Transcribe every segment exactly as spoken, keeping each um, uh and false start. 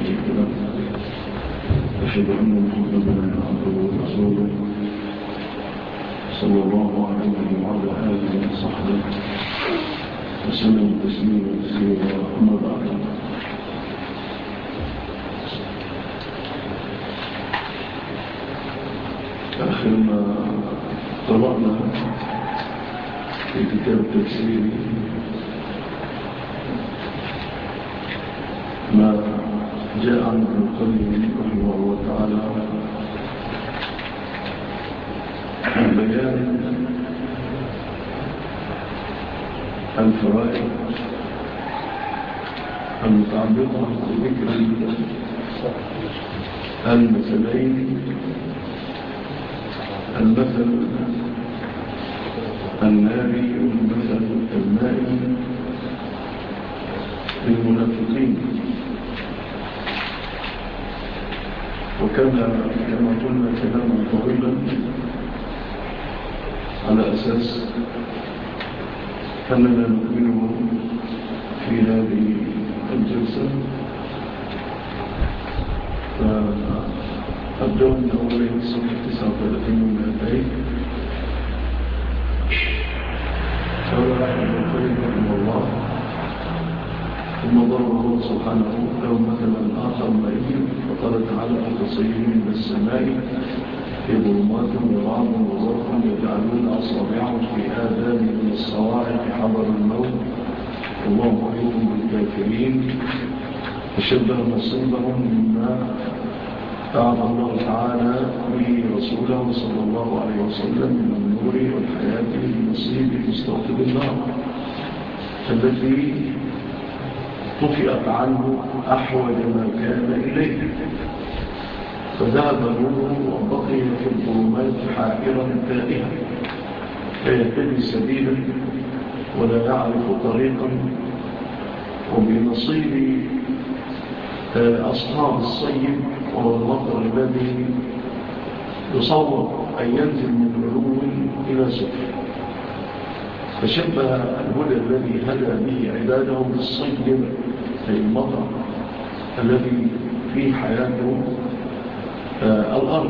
شريك له أشهد أن محمدا عبده ورسوله صلى الله عليه وعلى آله وصحبه وسلم تسليما كثيرا أما بعد. آخر ما قرأنا في كتاب التفسير ما جاء عن ابن القيم رحمه الله تعالى عن بيان الفوائد المتعلقة بذكر المثلين، المثل الناري والمثل المائي للمنافقين. وكان كما قلنا كلاما طويلا على أساس أننا نؤمنه في هذه الجلسة، فأبدأ من أولين صفحة تسعة وثلاثين ومئتين. قال ابن القيم رحمه الله: ثم ضرب الله سبحانه له مثلا آخر مائي فقال تعالى: كصيب من السماء في ظلمات ورعد وبرق يجعلون أصابعهم في آذانهم من الصواعق حذر الموت والله محيط بالكافرين، فشبه نصيبهم مما أعطى الله تعالى به رسوله صلى الله عليه وسلم من النور والحياة بنصيب مستوطب النار التي طفئت عنه أحوج ما كان إليه، فذهب نوره وبقي في الظلمات حائرا تائها لا يهتدي سبيلا ولا يعرف طريقا. وبنصيب أصحاب الصيب وهو المطر الذي يصور أن ينزل من علو إلى سفل، فشبه الهدى الذي هدى به عباده بالصيب أي المطر الذي فيه حياته الأرض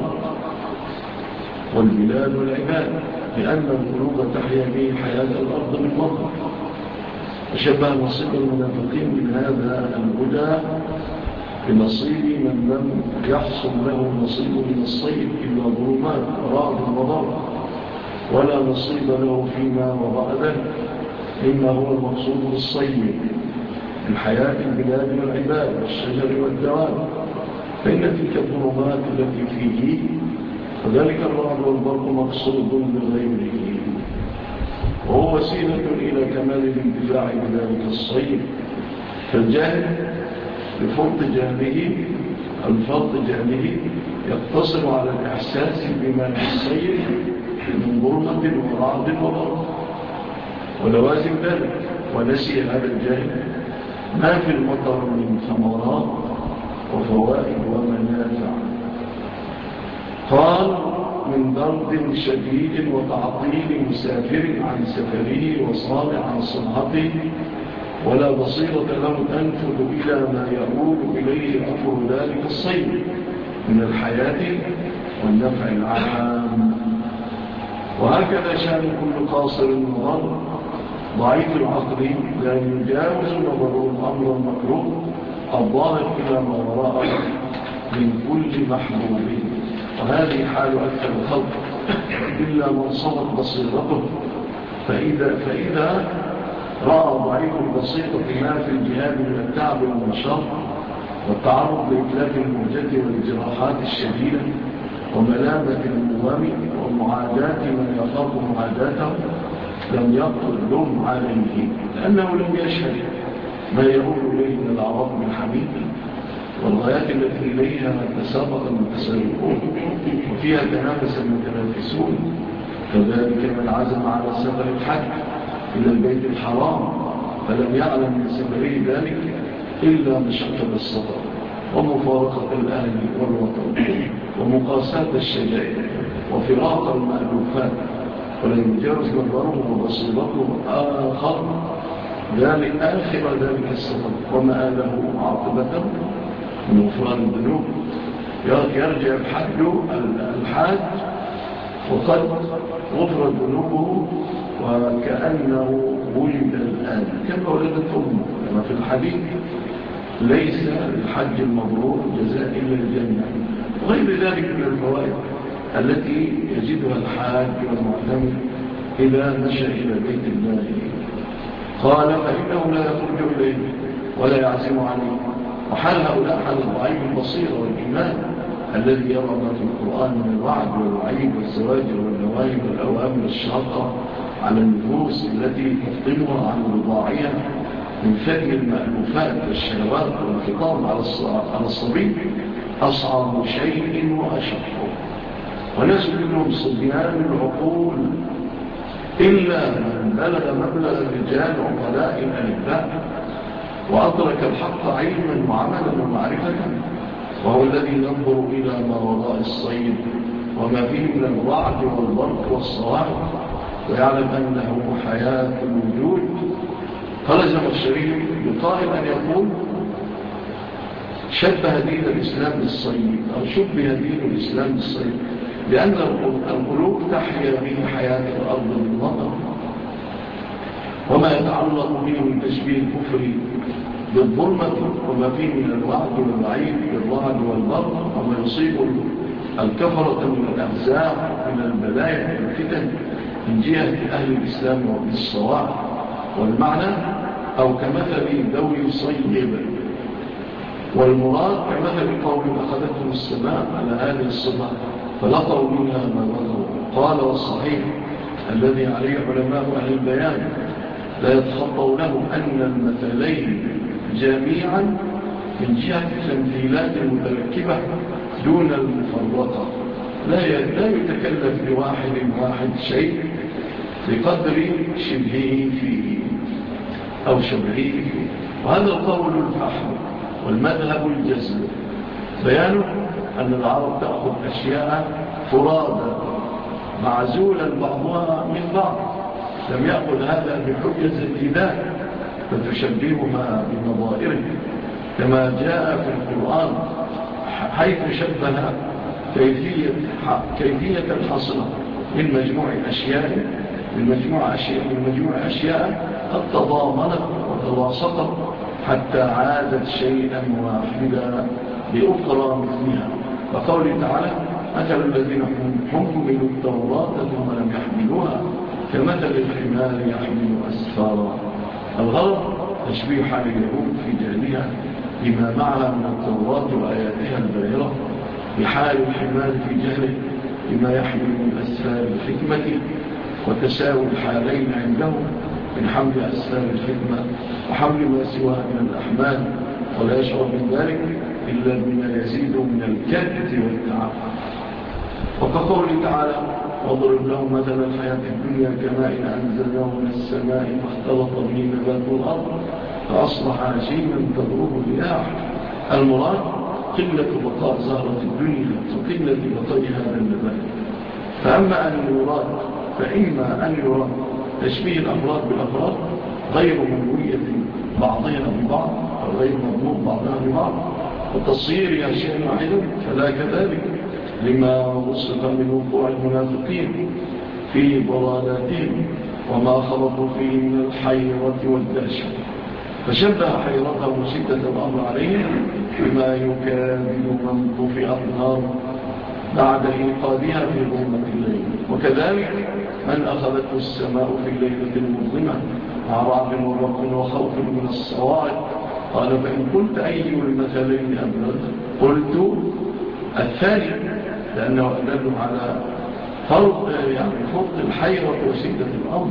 والبلاد والعباد، لأن القلوب تحيا به حياة الأرض بالمطر. فشبه نصيب المنافقين من هذا الهدى بنصيب من لم يحصل له نصيب من الصيد إلا ظلمات ورعد وضرب، ولا نصيب له فيما وراء ذلك إما هو المقصود بالصيد من حياة البلاد والعباد والشجر والدواب، فإن تلك الظلمات التي فيه وذلك الرعد والبرق مقصود بغيره، وهو وسيلة إلى كمال الانتفاع بذلك الصيد. فالجاهل بفرط جهله الفرط جهله يقتصر على الإحساس بما في الصيد من ظلمة ورعد وبرق ولوازم ذلك، ونسي هذا الجاهل ما في المطر من ثمرات وفوائد ومنافع. قال: من ضرب شديد وتعطيل مسافر عن سفره وصانع عن صنعته ولا بصيرة له تنفذ إلى ما يقول إليه أمر ذلك الصيد من الحياة والنفع العام. وهكذا شأن كل قاصر النظر ضعيف العقل لا يجاوز نظره الأمر المكروه الظاهر إلى ما وراء من كل محبوب. وهذه حال أكثر الخلق إلا من صمت بصيرته، فإذا, فإذا رأى ضعيف البصيرة ما في الجهاد من التعب والنشاط والتعرض لإتلاف الموجة والجراحات الشديدة وملامة الموام ومعاداة من يخاف معاداته لم يقل لهم عليه، لأنه لم يشهد ما يقول إليه من العراض بالحميد والغايات التي إليها تسابق المتسابقون وفيها تنافس المتنافسون. كذلك من عزم على سفر الحج إلى البيت الحرام فلم يعلم من سفره ذلك إلا مشقة السفر ومفارقة الأهل والوطن ومقاسات الشجائر وفراق المألوفات، ولم يجاوز نظره وبصيرته آخر ذلك آخر ذلك السفر ومآله عاقبته من غفران الذنوب. يرجع الحج الحاج وقد غفرت ذنوبه وكأنه ولد الآن كما ولدت أمه، كما في الحديث: ليس الحج المبرور جزاء إلا الجنة. وغير ذلك من الفوائد التي يجدها الحاج والمعتمر إذا مشى إلى بيت الله. قال: فإنه لا يخرج إليه ولا يعزم عليه. وحال هؤلاء حال الضعيف البصير والإيمان الذي يرى ما في القرآن من الوعد والوعيد والزواجر والنواهي والأوامر الشاقة على النفوس التي تفطمها عن الرضاعية من فهم المألوفات والشهوات والخطام على الصبي أصعب شيء وأشق. وناس منهم صبيان العقول إلا من بلغ مبلغ الرجال عقلاء الألباء وأدرك الحق علما وعملا ومعرفة، وهو الذي ينظر إلى ما وراء الصيد وما فيه من الرعد والبرق والصواعق ويعلم أنه حياة الوجود. خرج الشريف بقائل أن يقول: شبه دين الإسلام بالصيد، أو شبه دين الإسلام بالصيد، لأن القلوب تحيا به حياة الأرض بالمطر، وما يتعلق به من تشبيه الكفر بالظلمة وما فيه من الوعد والوعيد بالرعد والبرق، وما يصيب الكفرة من الأفزاع من البلايا والفتن من جهة أهل الإسلام وبالصواعق. والمعنى: أو كمثل ذوي صيب. والمراد كمثل قوم أخذتهم السماء على هذه الصفة فلقوا منها ما بغوا. قال: والصحيح الذي عليه علماء أهل البيان لا يتخطوا له أن المثلين جميعا من جهة التمثيلات المتركبة دون المفرقة، لا يتكلف لواحد واحد شيء بقدر شبهه فيه أو شبهه فيه. وهذا القول الفحم والمذهب الجزم، بيانه أن العرب تأخذ أشياء فرادا معزولا بعضها من بعض، لم يأخذ هذا بحجة الابتداء فتشبهها بنظائره، كما جاء في القرآن حيث شبه كيفية, كيفية الحصر من مجموع أشياء من مجموع أشياء, من مجموع أشياء قد تضامنت وتواصقت حتى عادت شيئا واحدا بأخرى مثلها. وقوله تعالى: مثل الذين حملوا التوراة ثم لم يحملوها كمثل الحمار يحمل أسفارا. الغرض تشبيه حال اليهود في جهلها بما معها من التوراة وآياتها الباهرة بحال الحمار في جهله بما يحمل من أسفار الحكمة، وتساوي الحالين عندهم من حمل أسفار الحكمة وحمل ما سواه من الأحمال، ولا يشعر من ذلك إلا بما يزيد من الكد والتعب. وكقوله تعالى: واضرب لهم مثل الحياة الدنيا كماء أنزلناه من السماء فاختلط به نبات الأرض فأصبح هشيما تذروه الرياح. المراد قلة بقاء زهرة الدنيا وقلة بقاء هذا النبات. فأما أن يراد فإما أن يراد تشبيه الأفراد بالأفراد غير منوية بعضها ببعض أو غير مضمون بعضها ببعض وتصير شيئا واحدا، فلا كذلك لما وصف من وقوع المنافقين في ضلالاتهم وما خلطوا فيه من الحيرة والدهشة، فشبه حيرتهم شدة الأمر عليهم بما يكابد من طفئت ناره بعد إيقادها في ظلمة الليل. وكذلك من أخذته السماء في الليلة المظلمة مع رعد وبرق وخوف من الصواعق. قال: فإن قلت أي المثلين أبلغ؟ قلت الثاني، لأنه أدل على فرق يعني فرق الحيرة وشدة الأمر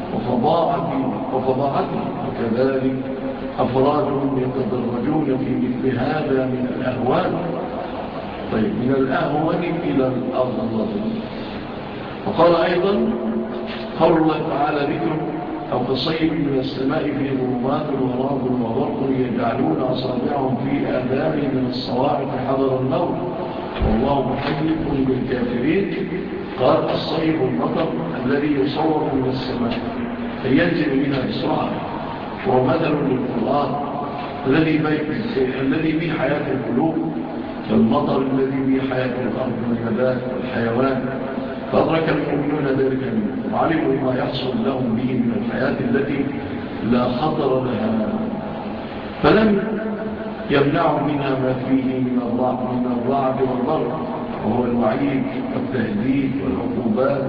وفضاعته. وكذلك أفرادهم يتدرجون في مثل هذا من الأهوال. طيب، من الأهوال إلى الأرض. وقال أيضا: قول الله تعالى ذكر أو كصيب من السماء في ظلمات ورعد وبرق يجعلون أصابعهم في آذانهم من الصواعق حذر الموت والله محيط بالكافرين. قال: الصيب المطر الذي يصور من السماء فينزل منها بسرعة، وهو مثل للقرآن الذي الذي به حياة القلوب، كالمطر الذي به حياة الأرض والنبات والحيوان. فأدرك المؤمنون ذلك منه وعلموا ما يحصل لهم به من الحياة التي لا خطر لها، فلم يمنعوا منها ما فيه من الرعد والضرب، وهو الوعيد والتهديد والعقوبات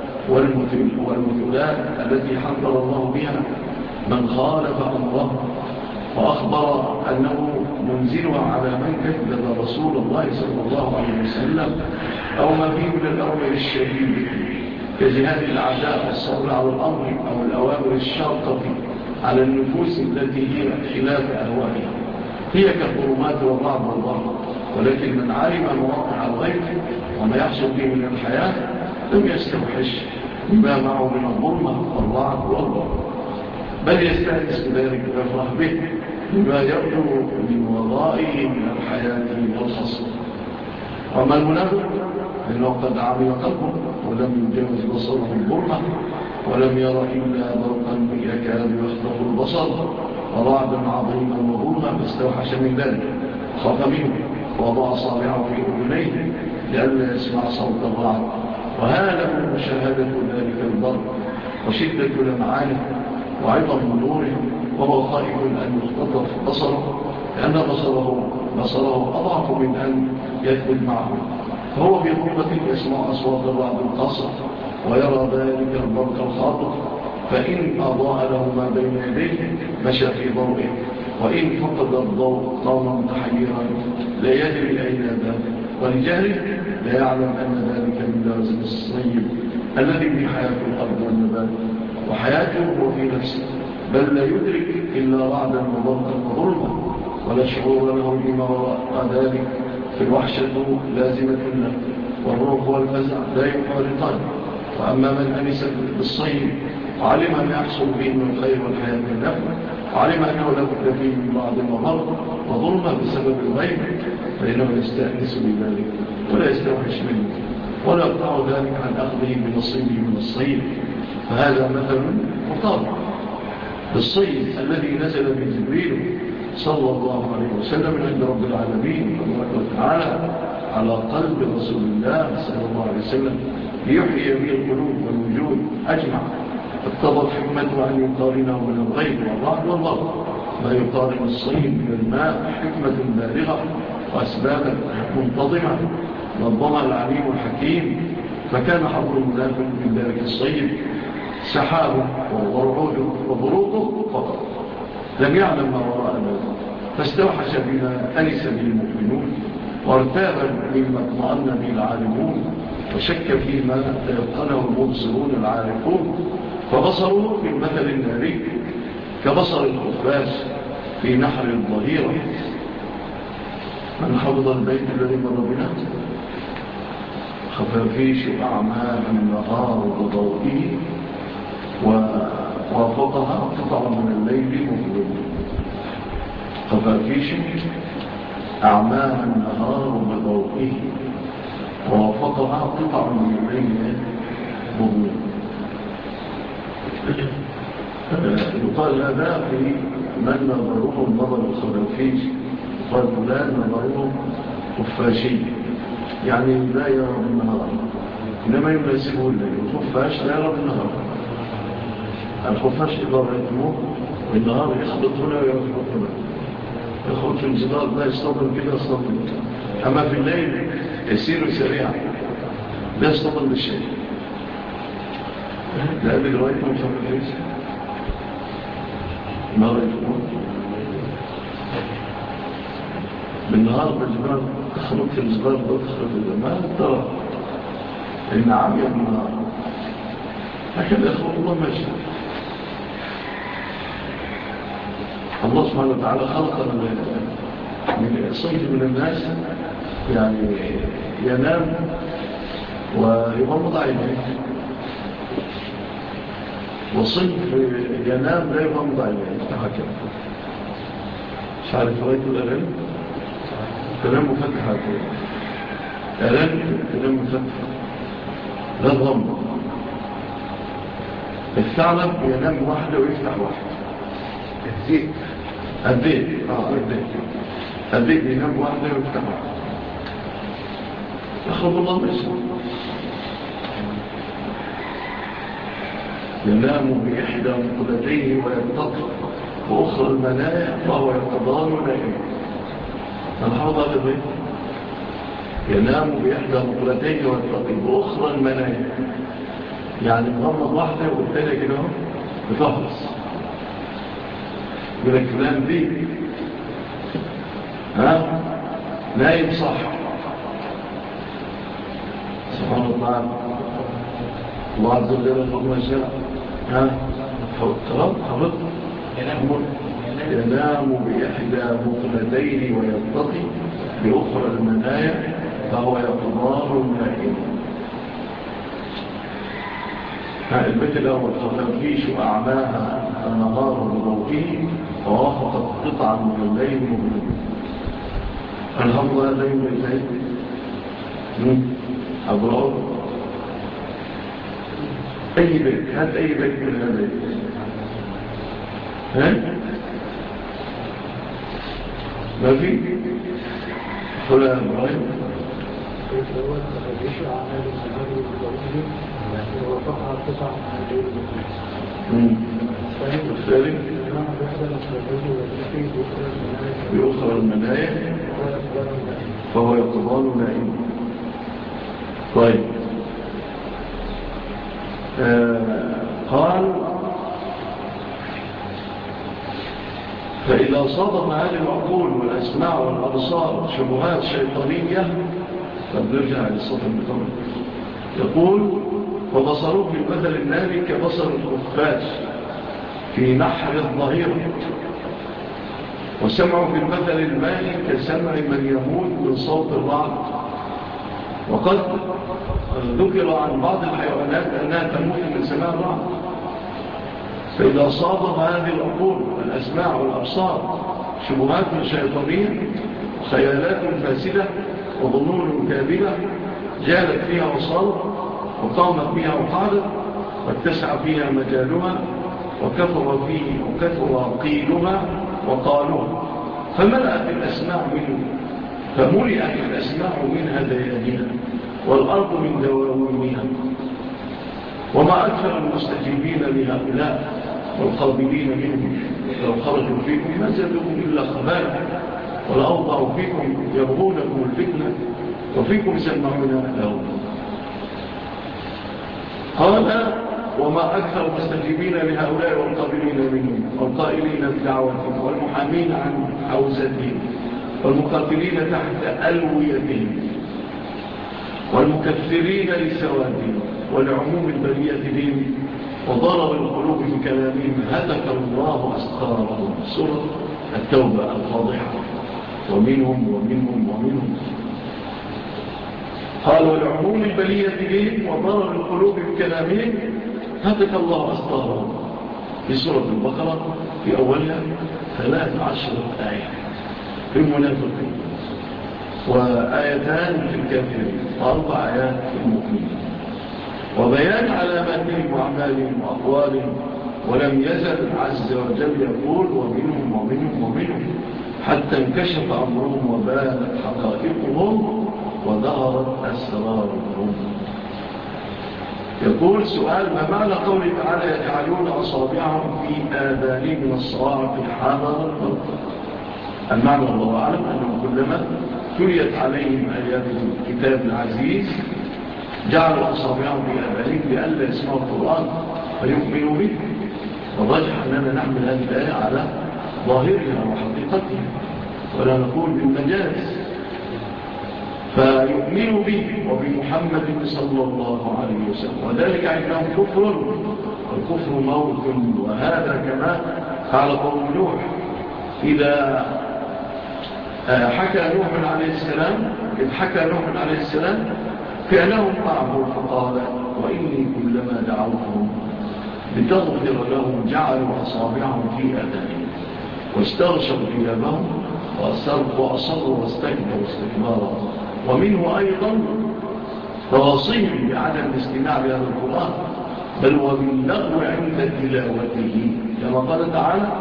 والمثلات التي حذر الله بها من خالف أمره، وأخبر أنه منزلها على من كذب رسول الله صلى الله عليه وسلم أو ما فيه من الأمر الشديد كجهاد الأعداء والصبر على الأمر أو الأوامر الشاقة على النفوس التي هي خلاف أهوائها. هي كالظلمات والرعد والضرب، ولكن من علم مواقع الغيب وما يحصل به من الحياة لم يستوحش بما معه من الظلمة والرعد والضرب، بل يستأنس بذلك ويفرح به بما يبدو من ورائه من الحياة والخصم. وما المنافق إنه قد عمل قلبه ولم يجاوز بصره الظلمة، ولم يرى إلا برقا يكاد يخطف البصر ورعدا عظيما وظلما، فاستوحش من ذلك خاف منه ووضع أصابعه في أذنيه لئلا يسمع صوت الرعد، وهاله مشاهدة ذلك البرق وشدة لمعانه وعظم نوره، وهو خائف أن يختطف بصره لأن بصره, بصره أضعف من أن يثبت معه، فهو في ظلمة يسمع أصوات الرعد القاصر ويرى ذلك البرق الخاطف، فإن أضاء له ما بين يديه مشى في ضوئه، وإن فقد الضوء قام متحيرا لا يدري أين ذهب، ولجهله لا يعلم أن ذلك من لازم الصيب الذي في حياة الأرض والنبات وحياته هو في نفسه، بل لا يدرك إلا رعدا وضرقا وظلما، ولا شعور له بما وراء ذلك. في الوحشة لازمة له والروح والفزع لا يفارقان. وأما من أنس بالصيد وعلم ما يحصل به من الخير والحياة النفع، وعلم أنه لا بد فيه من بعض المضر وظلمة بسبب الغيب، فإنه يستأنس بذلك ولا يستوحش منه، ولا يقطع ذلك عن أخذه بنصيبه من الصيد. فهذا مثل مطابق بالصيد الذي نزل من جبريل صلى الله عليه وسلم عند رب العالمين وتعالى على قلب رسول الله صلى الله عليه وسلم ليحيي به القلوب والوجود أجمع. اقتضت حكمته أن يقارنه من الغيب والرعد والضرب ما يقارن الصيد من الماء، حكمة بالغة وأسبابا منتظمة نظمها العليم الحكيم. فكان حظ المنافق من ذلك الصيد سحابه ورعوده وبروقه فقط، لم يعلم ما وراء ذلك، فاستوحش بما أنس به المؤمنون، وارتاب مما اطمأن به العالمون، وشك فيما تيقنه المبصرون العارفون، فبصروا في المثل الناري كبصر الخفاش في نحر الظهيرة. من حفظ البيت الذي مر بنا خفافيش أعمال النهار بضوئه ووافقها قطع من الليل مظلم. خفافيش أعمال النهار بضوئه ووافقها قطع من الليل مظلم. يقال هذا في من نظره النظر الخفافيش، قال فلان نظره خفاشي، يعني لا يرى بالنهار، إنما يناسبه الليل. الخفاش لا يرى بالنهار. الخفاش إذا رأيتموه بالنهار يخبط هنا ويخبط هنا، يخبط في الجدار، لا يصطدم كده يصطدم، أما في الليل يسير سريعا لا يصطدم بالشيء. لا أبي رأيتم خفافيش ما رأيتموه بالنهار بالجبال، تخرج في الجبال وتخرج ما ترى إن عمي بالنهار، هكذا يخرج الله ماشي. الله سبحانه وتعالى خلق من صيد من الناس يعني ينام ويغمض عينيه، وصيد ينام لا يغمض عينيه هكذا. مش عارف رأيت الألم تنام مفتحة، ألم تنام مفتحة لا تغمض. الثعلب ينام واحدة ويفتح واحدة، الذئب الذئب اه الذئب الذئب ينام واحدة ويفتح أخذ الله مسلم ينام بإحدى مقلتين ويتقي وأخرى المنايا فهو يتضال نائم. الحوض هذا البيت ينام بإحدى مقلتين ويتقي وأخرى المنايا، يعني مغمض واحدة والثانية كده بتحرص يقول لك فلان دي ها نايم صح. سبحان الله. الله عز وجل فضل شاء ها ترى حفظ ينام بإحدى مقلتين ويتقي بأخرى المنايا فهو يقضار النائم. البيت الأول فتنفيش أعماها النهار بضوئه ووافقت قطعا من الليل مظلم. الحمد لله الليل بيتين أبو الأرض أي بيت هات أي بيت من هذا البيت ها ما في فلا إبراهيم البيت الأول فتنفيش أعمال النهار بضوئه ووافقها قطعا من الليل مظلم. الثالث بأخرى المنايا فهو يقضان نائم. طيب آه قال فإذا صادف هذه العقول والأسماع والأبصار شبهات شيطانية قد نرجع للصف المطمئن يقول وبصروه بالمثل الناري كبصر الخفاش في نحر الظهيرة وسمعوا بالمثل المائي كسمع من يموت من صوت الرعد. وقد ذكر عن بعض الحيوانات أنها تموت من سماع الرعد. فإذا صادف هذه العقول والأسماع والأبصار شبهات شيطانية وخيالات فاسدة وظنون كاذبة جالت فيها وصالت وقامت بها وقعدت واتسع فيها مجالها وكثر فيه وكثر قيلها وقالوها فملأت الأسماع منه فملئت الأسماع من هدايانها والأرض من دواوينها. وما أكثر المستجيبين لهؤلاء والقابلين منهم لو خرجوا فيكم ما زادوكم إلا خبالا ولأوضعوا فيكم يبغونكم الفتنة وفيكم سمعون لهم. قال وما أكثر المستجيبين لهؤلاء والقابلين منهم والقائلين بدعوتهم والمحامين عن حوزتهم والمقاتلين تحت ألويتهم والمكثرين لسوادهم ولعموم البرية بهم وضرر القلوب في كلامهم هتك الله أسقارهم. سورة التوبة الفاضحة. ومنهم ومنهم ومنهم قال ولعموم البرية بهم وضرر القلوب في كلامهم هتك الله أسقارهم. في سورة البقرة في أولها ثلاث عشرة آية في المنافقين وآيتان في الكافرين وأربع آيات في المؤمنين وبيان علاماتهم وأعمالهم وأقوالهم. ولم يزل عز وجل يقول ومنهم ومنهم ومنهم حتى انكشف أمرهم وبانت حقائقهم وظهرت أسرارهم. يقول سؤال ما معنى قوله تعالى يجعلون أصابعهم في آذانهم من الصواعق حذر الموت؟ المعنى الله أعلم أنه كلما تليت عليهم آيات الكتاب العزيز جعلوا أصابعهم في آذانهم لئلا يسمعوا القرآن فيؤمنوا به. والراجح أننا نحمل هذه الآية على ظاهرها وحقيقتها ولا نقول بالمجاز فيؤمنوا به وبمحمد صلى الله عليه وسلم. وذلك عندهم كفر والكفر موت. وهذا كما قال قوم نوح إذا حكى نوح عليه السلام إذ حكى نوح عليه السلام فعلهم معه فقال وإني كلما دعوتهم لتغفر لهم جعلوا أصابعهم في آذانهم واستغشوا ثيابهم وأصروا واستكبروا استكبارا. ومنه أيضا تواصيهم بعدم الاستماع بهذا القرآن بل وباللغو عند تلاوته كما قال تعالى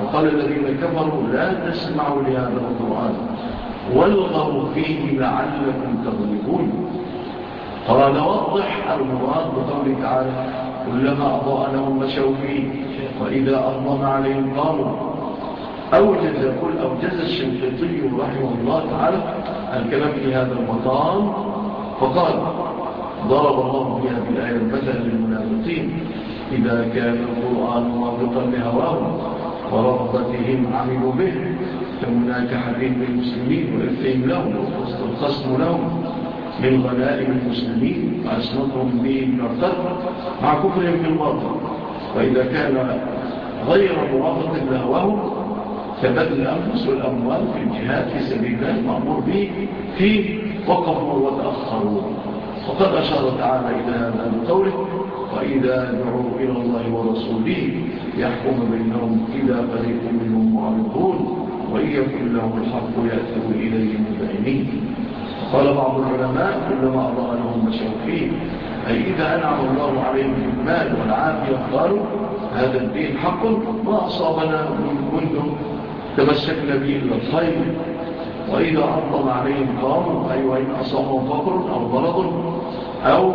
وقال الذين كفروا لا تسمعوا لهذا القرآن والغوا فيه لعلكم تغلبون. قال وضح المراد بقوله تعالى كلما أضاء لهم مشوا فيه وإذا أظلم عليهم قاموا. أوجز كل أوجز الشنقيطي رحمه الله تعالى الكلام في هذا المقام فقال ضرب الله في هذه الآية المثل للمنافقين إذا كان القرآن موافقا لهواهم ورغبتهم عملوا به كمناكحة بالمسلمين وإرثهم لهم والقسم لهم من غنائم المسلمين وعصمتهم به كالقتل مع كفرهم بالباطل. وإذا كان غير موافق لهواهم كبذل الأنفس والأموال في الجهاد في سبيل الله المأمور به فيه وقفوا وتأخروا. وقد أشار تعالى إلى هذا بقوله وإذا دعوا إلى الله ورسوله يحكم بينهم إذا فريق منهم معرضون وإن يكن لهم الحق يأتوا إليه مذعنين. قال بعض العلماء كلما أضاء لهم مشوا فيه أي إذا أنعم الله عليهم بالمال والعافية قالوا هذا الدين حق ما أصابنا منذ تمسكنا به إلا الخير. وإذا أظلم عليهم قاموا أي وإن أصابهم فقر أو مرض أو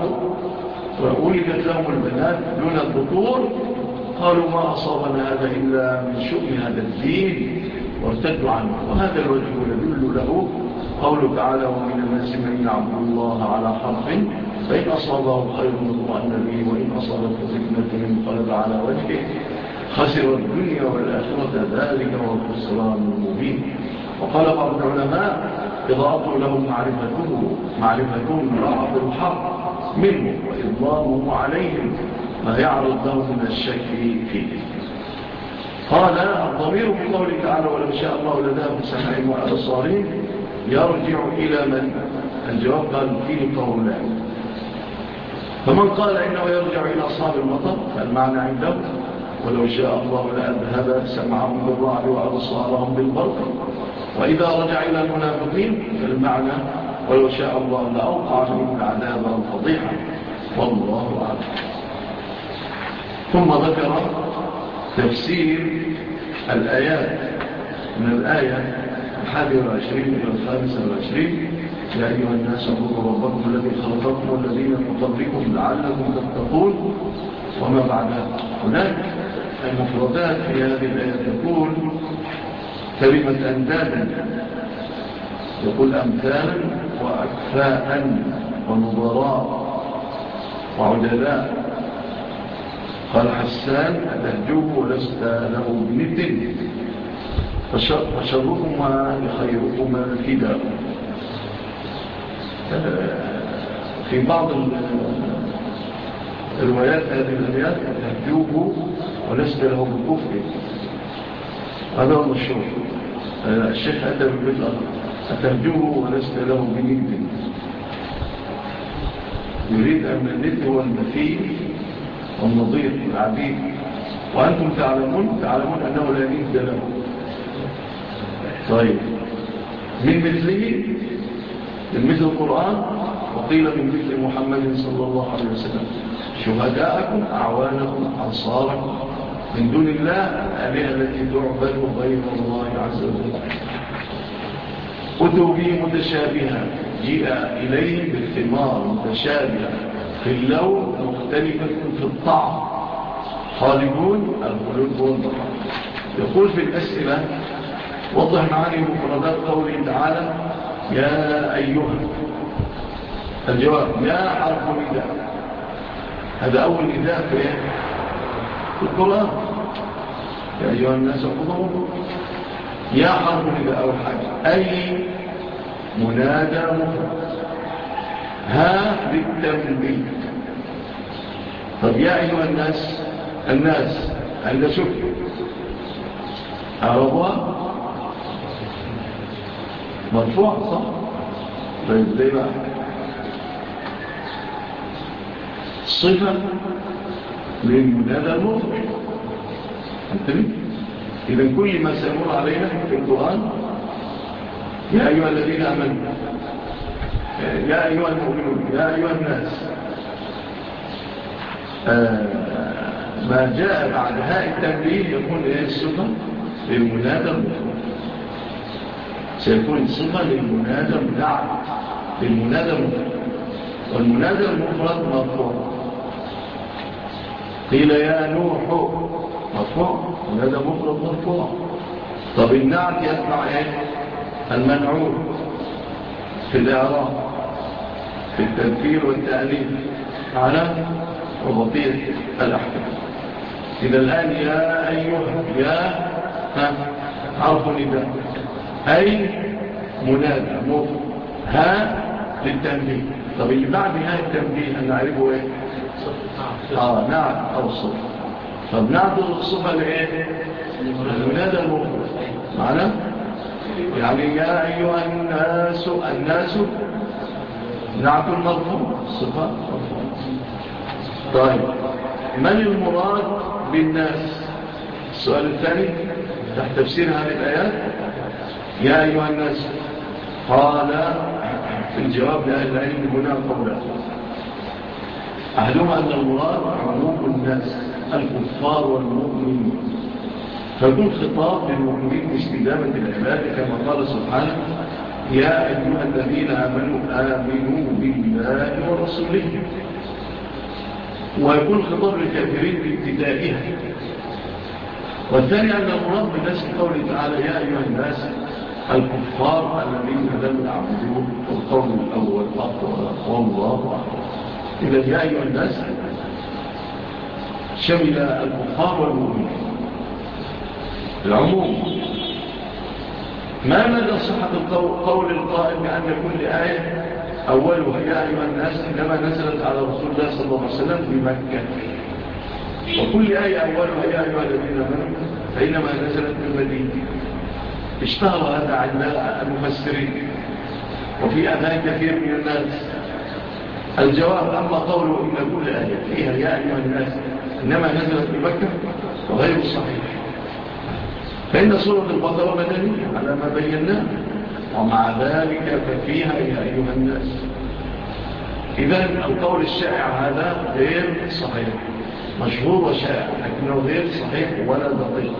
ولدت لهم البنات دون الذكور قالوا ما أصابنا هذا إلا من شؤم هذا الدين وارتدوا عنه. وهذا الوجه يدل له قوله تعالى ومن الناس من يعبد الله على حرف فإن أصابه خير اطمأن به وإن أصابته فتنة انقلب على وجهه خسر الدنيا والآخرة ذلك هو الخسران المبين. وقال بعض العلماء إضاءته لهم معرفته معرفتهم بعض الحق منه وإضلامه عليهم ما يعرض لهم من الشك فيه. قال الضمير في قوله تعالى ولو شاء الله لذهب بسمعهم وأبصارهم يرجع إلى من؟ الجواب قال فيه قولان. فمن قال إنه يرجع إلى أصحاب المطر فالمعنى عنده ولو شاء الله لأذهب سمعهم بالرعد وأبصارهم بالبرق. وإذا رجع إلى المنافقين فالمعنى ولو شاء الله لأوقع فيهم العذاب والفضيحة والله أعلم. ثم ذكر تفسير الآيات من الآية الحادية والعشرين إلى الخامسة والعشرين يا أيها الناس اعبدوا ربكم الذي خلقكم والذين من قبلكم لعلكم تتقون وما بعدها. هناك المفردات في هذه الآية تقول كلمة أندادا يقول أمثالا وأكفاء ونظراء وعدلاء. قال حسان أتهجوه ولست له بند فشركما لخيركما الفداء. في بعض الروايات هذه الآيات أتهجوه ولست له بكفر. هذا هو المشهور. الشيخ أتى بالبيت أتهجوه ولست له بند يريد أن الند هو المثيل والنظير العديد وأنتم تعلمون تعلمون أنه لا ند له. طيب من مثله من مثل القرآن وقيل من مثل محمد صلى الله عليه وسلم شهداءكم أعوانكم أنصاركم من دون الله الآلهة التي تعبد غير الله عز وجل. أتوا به متشابها جيء إليه بالثمار متشابهة في اللون مختلفة في الطعم خالدون الخلود والبقاء. يقول في الأسئلة وضح معاني مفردات قوله تعالى يا أيها. الجواب يا حرف نداء هذا أول نداء في القرآن يا أيها الناس اعبدوا يا حرف نداء أول حاجة أي منادى مفرد ها بالتنبيه. طب يا أيها الناس الناس عند شكر أعرضها مرفوع صح؟ طيب ليه بقى صفة للمنادى المفرد انتبه. إذن كل ما سيمر علينا في القرآن يا أيها الذين آمنوا يا أيها المؤمنون يا أيها الناس آه ما جاء بعد هاء التنبيه يكون إيه الصفة للمنادى المفرد، سيكون صفة للمنادى نعت للمنادى المفرد، والمنادى المفرد مرفوع. قيل يا نوح مرفوع، منادى مفرد مرفوع. طب النعت يتبع ايه؟ المنعوت في الإعراب في التذكير والتأنيث على وبقية الأحكام. إذا الآن يا أيها يا حرف نداء أي منادى مفرد، ها للتنبيه. طب اللي بعد ها التنبيه نعرفه ايه؟ اه نعت او الصفة. طب نعت الصفة لايه؟ المنادى المفرد معنى يعني يا ايها الناس، الناس نعت المرفوع صفة مرفوع. طيب من المراد بالناس؟ السؤال الثاني تحت تفسير هذه الآيات. يا أيها الناس قال في الجواب لأهل العلم هنا قولان، أحدهما أن المراد عموم الناس الكفار والمؤمنين، فيكون خطاب للمؤمنين باستدامة العبادة كما قال سبحانه يا أيها الذين آمنوا آمنوا بالله ورسوله، ويكون خطاب للكافرين بابتدائها. والثاني أن المراد بالناس قوله تعالى يا أيها الناس الكفار الذين لم يعبدوا، القول الأول أقوى والله أعلم. إذا يا أيها الناس شمل الكفار والمؤمنين العموم. ما مدى صحة القول القائل بأن كل آية أولها يا أيها الناس إنما نزلت على رسول الله صلى الله عليه وسلم بمكة، وكل آية أولها يا أيها الذين آمنوا فإنما نزلت بالمدينة؟ اشتهر هذا عند المفسرين وفي أذهان كثير من الناس. الجواب أما قوله إن كل آية فيها يا أيها الناس إنما نزلت بمكة وغير صحيح، فإن سورة البقرة مدنية على ما بيناه، ومع ذلك ففيها يا أيها الناس. إذن القول الشائع هذا غير صحيح، مشهور وشائع لكنه غير صحيح ولا دقيق،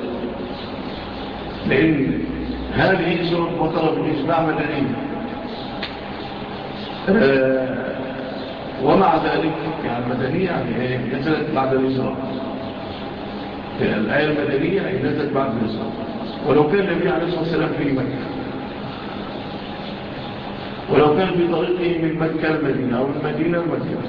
لأن هذه سورة البقرة بالإجماع مدنية. آه ومع ذلك يعني المدنية يعني نزلت بعد الإجراء، الآية المدنية نزلت بعد الإجراء. ولو كان النبي عليه الصلاة والسلام في مكة، ولو كان في طريقه من مكة المدينة أو المدينة المكة،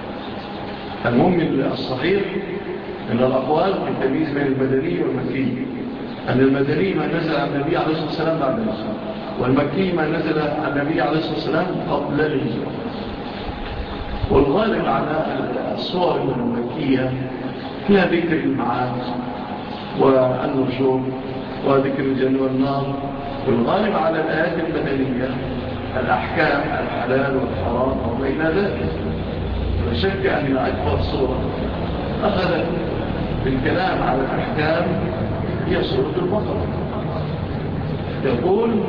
المهم الصحيح أن الأقوال بالتمييز بين المدني والمكي، أن المدني ما نزل عن النبي عليه الصلاة والسلام بعد الإجراء، والمكي ما نزل عن النبي عليه الصلاة والسلام قبل الإجراء. والغالب على الصور المكية فيها ذكر المعاد والنشور وذكر الجنة والنار، والغالب على الآيات المدنية الأحكام الحلال والحرام وبين ذلك. لا شك أن أكبر صورة أخذت بالكلام على الأحكام هي سورة البقرة. يقول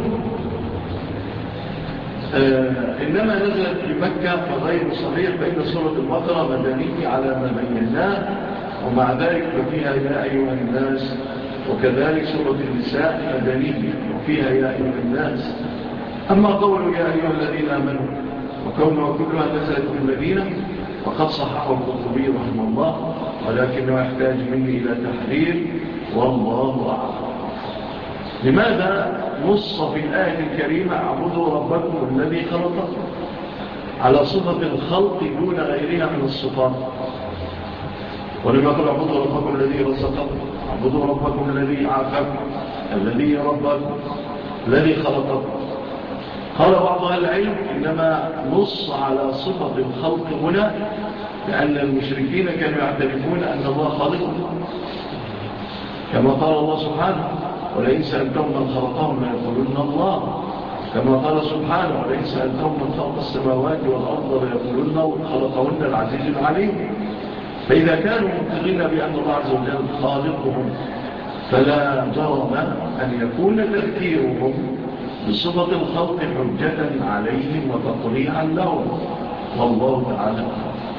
آه إنما نزلت في مكة فغير صحيح، فإن سورة البقرة مدنية على ما بيناه، ومع ذلك ففيها يا أيها الناس، وكذلك سورة النساء مدنية وفيها يا أيها الناس. أما قولوا يا أيها الذين آمنوا وكونوا كلها نزلت في المدينة وقد صححه القرطبي رحمه الله، ولكنه يحتاج مني إلى تحرير والله أعلم. لماذا نص في الآية الكريمة اعبدوا ربكم الذي خلقكم على صفة الخلق دون غيرها من الصفات؟ ولم يقل اعبدوا ربكم الذي رزقكم، اعبدوا ربكم الذي أعافاكم، الذي ربكم، الذي خلقكم. قال بعض أهل العلم إنما نص على صفة الخلق هنا لأن المشركين كانوا يعترفون أن الله خالقهم، كما قال الله سبحانه ولئن سألتهم من خلقهم ليقولون الله، كما قال سبحانه ولئن سألتهم من خلق السماوات والأرض ليقولون خلقهن العزيز العليم. فإذا كانوا مقرين بأن الله عز وجل خالقهم فلا جرم أن يكون تذكيرهم بصفة الخلق حجة عليهم وتطريعا لهم، والله تعالى.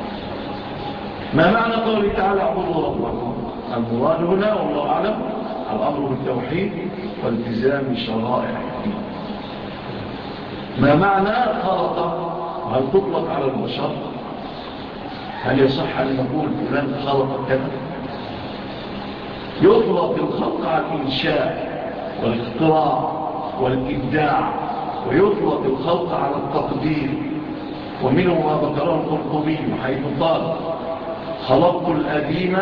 ما معنى قوله تعالى اعبدوا ربكم؟ المراد هنا والله أعلم الأمر بالتوحيد والتزام شرائع الدين. ما معنى خلق؟ هل تطلق على البشر؟ هل يصح أن نقول فلان خلق كذا؟ يطلق الخلق على الإنشاء والاختراع والإبداع، ويطلق الخلق على التقدير، ومنه ما ذكره القرطبي حيث قال خلقت الأديم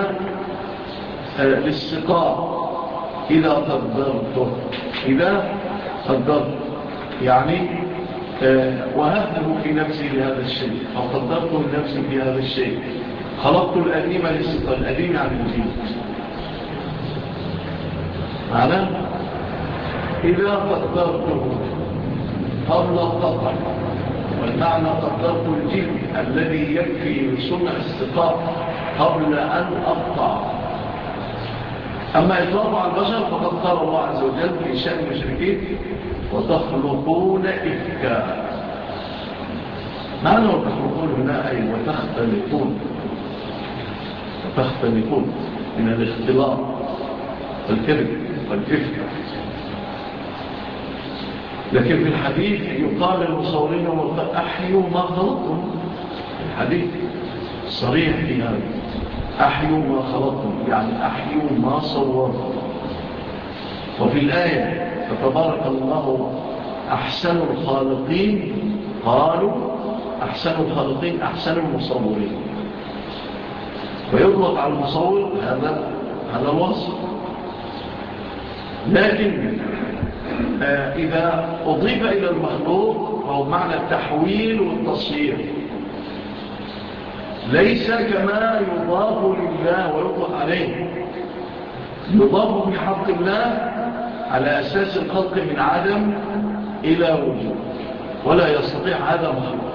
للسقاء إذا قدرته إذا قدرت يعني وهبته في نفسي لهذا الشيء أو قدرته لنفسي في هذا الشيء. خلقت الأديم للسقاء، الأديم يعني الجيد معنى إذا قدرته قبل القطع، والمعنى قدرت الجلد الذي يكفي لصنع السقاء قبل أن أقطع. أما إطلاق على البشر فقد قال الله عز وجل في شأن المشركين وتخلقون إفكا. معنى وتخلقون هنا أي وتختلقون، وتختلقون من الاختلاط والكذب والإفكا. لكن في الحديث يقال للمصورين أحيوا ما خلقتم، الحديث صريح في هذا، أحيوا ما خلقتم يعني أحيوا ما صورتم. وفي الآية فتبارك الله أحسن الخالقين، قالوا أحسن الخالقين أحسن المصورين، ويطلق على المصور هذا هذا الوصف. لكن آه إذا أضيف إلى المخلوق فهو معنى التحويل والتصوير، ليس كما يضاف لله ويطلق عليه. يضاف في حق الله على أساس الخلق من عدم إلى وجود، ولا يستطيع هذا مخلوق،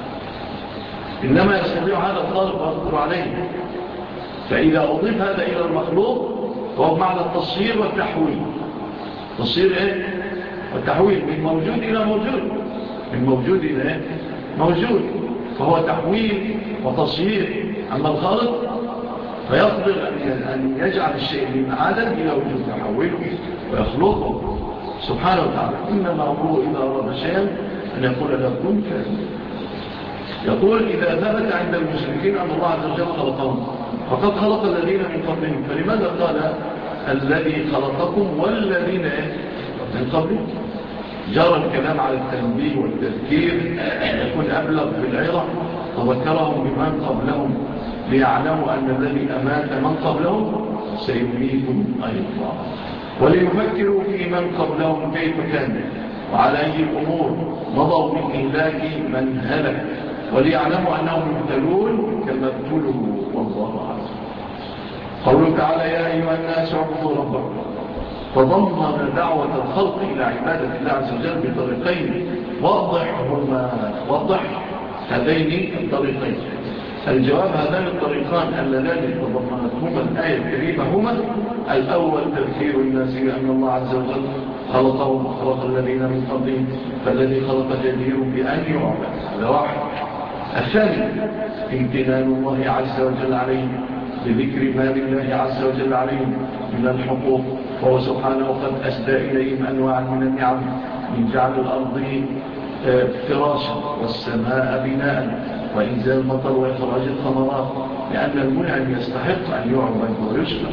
إنما يستطيع هذا الخالق ويقدر عليه. فإذا أضيف هذا إلى المخلوق فهو معنى التصوير والتحويل. تصوير إيه؟ والتحويل من موجود إلى موجود، من موجود إلى إيه؟ موجود، فهو تحويل وتصوير. أما الخالق فيقدر أن يجعل الشيء من عدم إلى وجود، يحوله ويخلقه سبحانه وتعالى. إنما أمره إذا أراد شيئا أن يقول له كن فيكون. يقول إذا ثبت عند المشركين أن الله عز وجل خلقهم فقد خلق الذين من قبلهم، فلماذا قال الذي خلقكم والذين من قبلهم؟ جرى الكلام على التنبيه والتذكير يكون أبلغ بالعظة، وذكرهم بمن قبلهم ليعلموا أن الذي أمات من قبلهم سيميتهم أيضا، وليفكروا في من قبلهم كيف كان وعلى أي الأمور مضوا من إهلاك من هلك، وليعلموا أنهم يبتلون كما ابتلوا والله أعلم. قوله تعالى يا أيها الناس اعبدوا ربكم تضمن دعوة الخلق إلى عبادة الله عز وجل بطريقين واضح هما وضح هذين الطريقين. الجواب هذان الطريقان اللذان تضمنتهما الآية الكريمة هما: الأول تذكير الناس بأن الله عز وجل خلقهم وخلق الذين من قبلهم، فالذي خلق جدير بأن يعبد، هذا واحد. الثاني امتنان الله عز وجل عليهم بذكر ما لله عز وجل عليهم من الحقوق، فهو سبحانه قد أسدى إليهم أنواع من النعم، من جعل الأرض فراشا والسماء بناء وإنزال المطر وإخراج الثمرات، لأن المنعم يستحق أن يعبد ويشكر.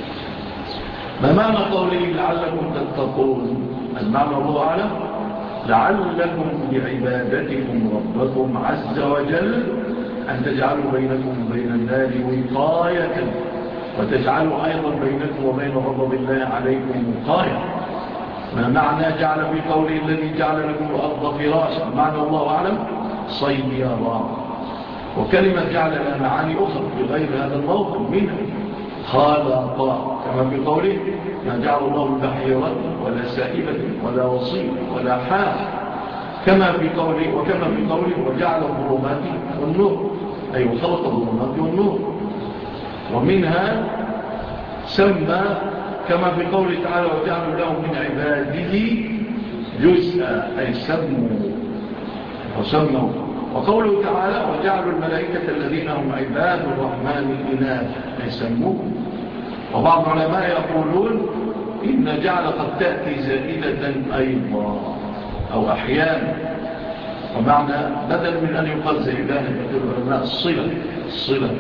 ما معنى قوله لعلكم تتقون؟ المعنى الله أعلم لعلكم بعبادتكم ربكم عز وجل أن تجعلوا بينكم وبين النار وقاية، وتجعلوا أيضا بينكم وبين غضب الله عليكم وقاية. ما معنى جعل في قوله الذي جعل لكم الأرض فراشا؟ معنى الله أعلم صيرا. وكلمة جعل لها معاني أخرى في غير هذا الموضع، منها خالق كما في قوله ما جعل الله من بحيرة ولا سائبة ولا وصيل ولا حام، كما في قوله وكما في قوله وجعل الظلمات والنور، أي وخلق الظلمات والنور. ومنها سمى كما في قوله تعالى وجعلوا لهم من عباده جزءا، أي سموا وسموا. وقوله تعالى وجعلوا الملائكة الذين هم عباد الرحمن إناثا، أي سموه. وبعض العلماء يقولون إن جعل قد تأتي زائدة أيضا أو أحيانا، ومعنى بدل من أن يقال زائدة يقول العلماء الصلة الصلة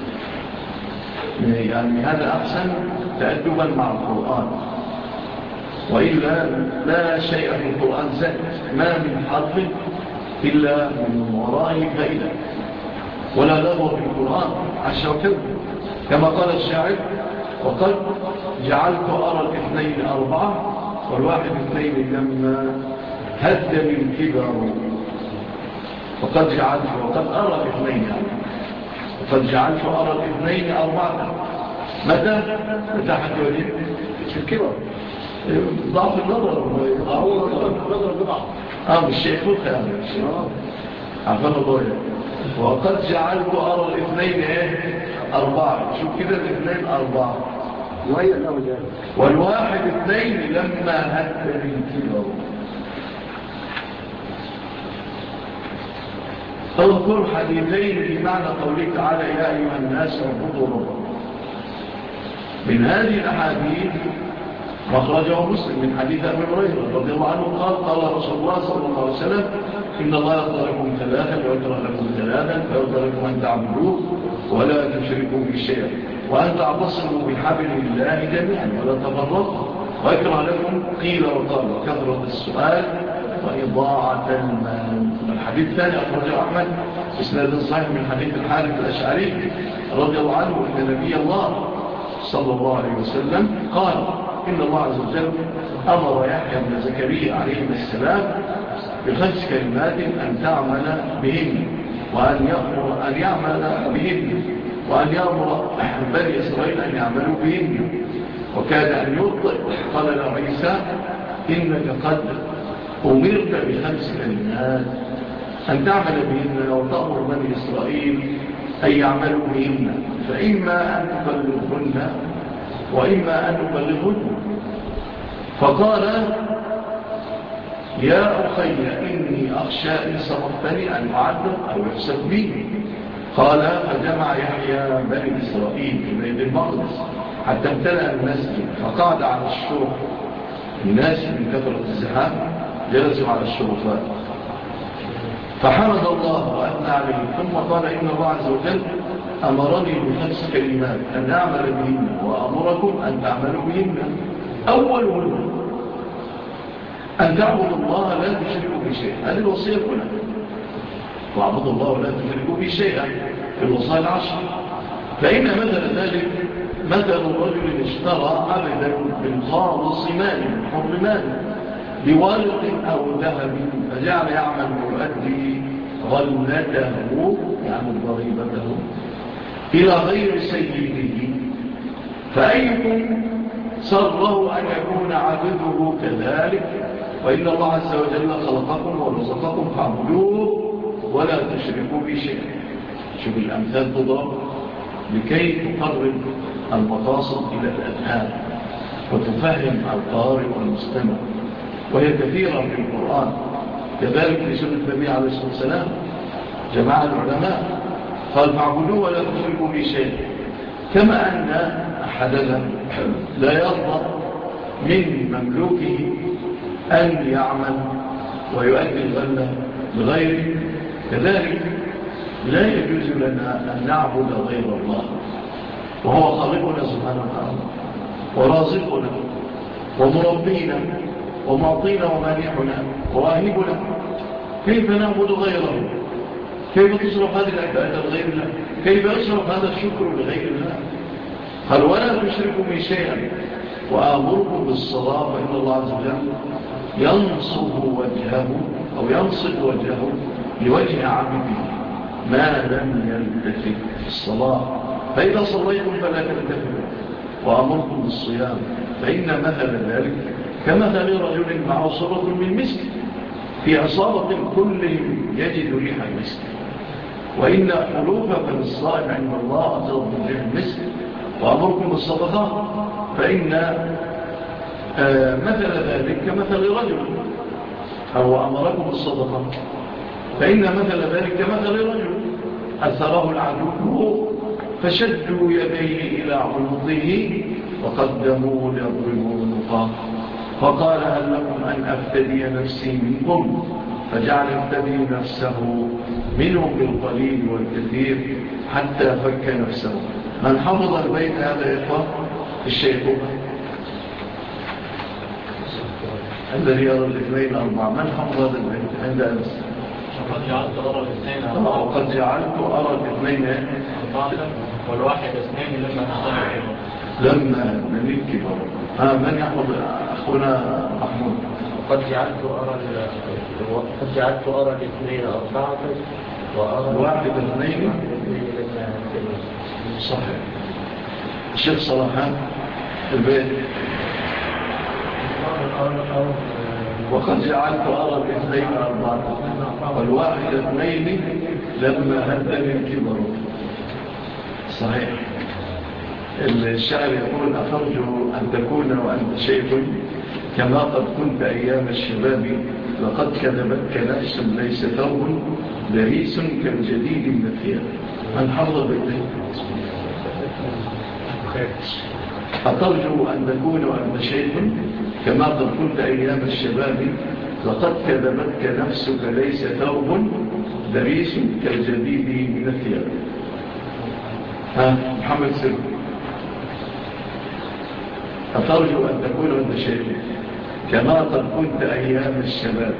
يعني هذا أحسن تأدبا مع القرآن، وإلا لا شيء في القرآن زائد، ما من حرف إلا من ورائه فائدة، ولا لغو في القرآن عشر وكذا، كما قال الشاعر: وقد جعلت أرى الاثنين أربعة والواحد اثنين لما هد من كبر. وقد جعلت وقد أرى الاثنين وقد جعلت أرى الاثنين أربعة. متى؟ متى حد وجه؟ في الكبر، ضعف النظر، هو نظر الضبع اه مش شيء فوق يعني عفوا الله. وقد جعلت أرى الاثنين ايه أربعة. شوف كده الاثنين أربعة والواحد اثنين لما هد من كبر. اذكر حديثين في معنى قوله تعالى: يا أيها الناس اعبدوا ربكم. من هذه الأحاديث مخرجه مسلم من حديث أبي هريرة رضي الله عنه قال: قال رسول الله صلى الله عليه وسلم: إن الله يرضى لكم ثلاثا ويكره لكم ثلاثا، فيرضى لكم أن تعبدوه ولا تشركوا به شيئا، وأن تعتصموا بحبل الله جميعا ولا تفرقوا، ويكره لكم قيل وقال وكثرة السؤال وإضاعة المال. الحديث الثاني أخرجه أحمد إسناد صحيح من حديث الحارث الأشعري رضي الله عنه إن نبي الله صلى الله عليه وسلم قال: إن الله عز وجل أمر يحيى بن زكريا عليه السلام بخمس كلمات أن تعمل بهن وأن يأمر أن يعمل بهن وأن يأمر بني إسرائيل أن يعملوا بهن، وكاد أن يطلق. قال له عيسى: إنك قد أمرت بخمس كلمات أن تعمل بهن وتأمر بني إسرائيل أن يعملوا بهن، فإما أن تبلغهن وإما أن أبلغهن. فقال: يا أخي إني أخشى إن صرفتني أن أعذب أو يحسب بي. قال: فجمع يحيى بني إسرائيل في بيت المقدس حتى امتلأ المسجد، فقعد على الشرف. الناس من كثرة الزحام جلسوا على الشرفات، فحمد الله وأثنى عليه، ثم قال: إن الله عز وجل أمرني بخمس كلمات أن أعمل بهن وأمركم أن تعملوا بهن. أولهن أن تعبدوا الله لا تشركوا به شيئا. هذه الوصية كلها: واعبدوا الله ولا تشركوا به شيئا في الوصايا العشر. فإن مثل ذلك مثل رجل اشترى عبدا بالخالص مال حر مال بورق أو ذهب، فجعل يعمل يؤدي غلته يعني ضريبته إلى غير سيده، فأيكم سره أن يكون عبده كذلك؟ وإن الله عز وجل خلقكم ورزقكم فاعبدوه ولا تشركوا به شيئا. شوف الأمثال تضرب لكي تقرب المقاصد إلى الأذهان وتفهم القارئ والمستمع، وهي كثيرة في القرآن. كذلك في سنة النبي عليه الصلاة والسلام جماعة العلماء قال: فاعبدوه ولا تشركوا به شيئا. كما أن أحدنا لا يرضى من مملوكه أن يعمل ويؤدي الغلة بغيره، كذلك لا يجوز لنا أن نعبد غير الله، وهو خالقنا سبحانه وتعالى ورازقنا ومربينا ومعطينا ومانحنا وواهبنا. كيف نعبد غيره؟ كيف تصرف هذه العبادة لغير الله؟ كيف يصرف هذا الشكر لغير الله؟ قال: ولا تشركوا به شيئا وآمركم بالصلاة، فإن الله عز وجل ينصب وجهه أو ينصب وجهه لوجه عبده ما لم يلتفت الصلاة، فإذا صليتم فلا تلتفتوا، وأمركم بالصيام، فإن مثل ذلك كمثل رجل معه صبة من مسك في عصابة كلهم يجد ريح المسك، وإن ألوف من الصائم عند الله أجر من ريح المسك. وأمركم بالصدقة، فإن آه مثل ذلك كمثل رجل، أو أمركم بالصدقة فإن مثل ذلك كمثل رجل أثره العدو فشدوا يديه إلى عنقه وقدموه ليضربوا عنقه. الفقهاء، فقال هل لكم أن أفتدي نفسي منكم؟ فجعل يفتدي نفسه منهم بالقليل والكثير حتى فك نفسه. من حفظ البيت هذا يقف في الشيخوخة الذي يرى الاثنين أربعة. من حفظ هذا البيت عند أنس؟ وقد جعلت أرى الاثنين أربعة وقد جعلت أرى الاثنين أربعة والواحد اثنين لما نحن لما نميل كبار. آه من يحفظ أخونا محمود؟ وقد جعلت أرى وقد جعلت أرى الاثنين أربعة وأرى الواحد اثنين صحيح. الشيخ صلاحان البيت وقد جعلت أرى الاثنين أربعة والواحد اثنين لما هدني الكبر. صحيح. الشاعر يقول أترجو أن تكون وأنت شيخ كما قد كنت أيام الشباب لقد كذبتك نفس ليس ثوب دريس كالجديد من الثياب. من حفظ بالبيت؟ أترجو أن تكون وأنت شيخ كما قد كنت أيام الشباب لقد كذبتك نفسك ليس ثوب دريس كالجديد من الثياب. ها محمد سلم أترجو أن تكون وأنت شيخ كما قد كنت أيام الشباب.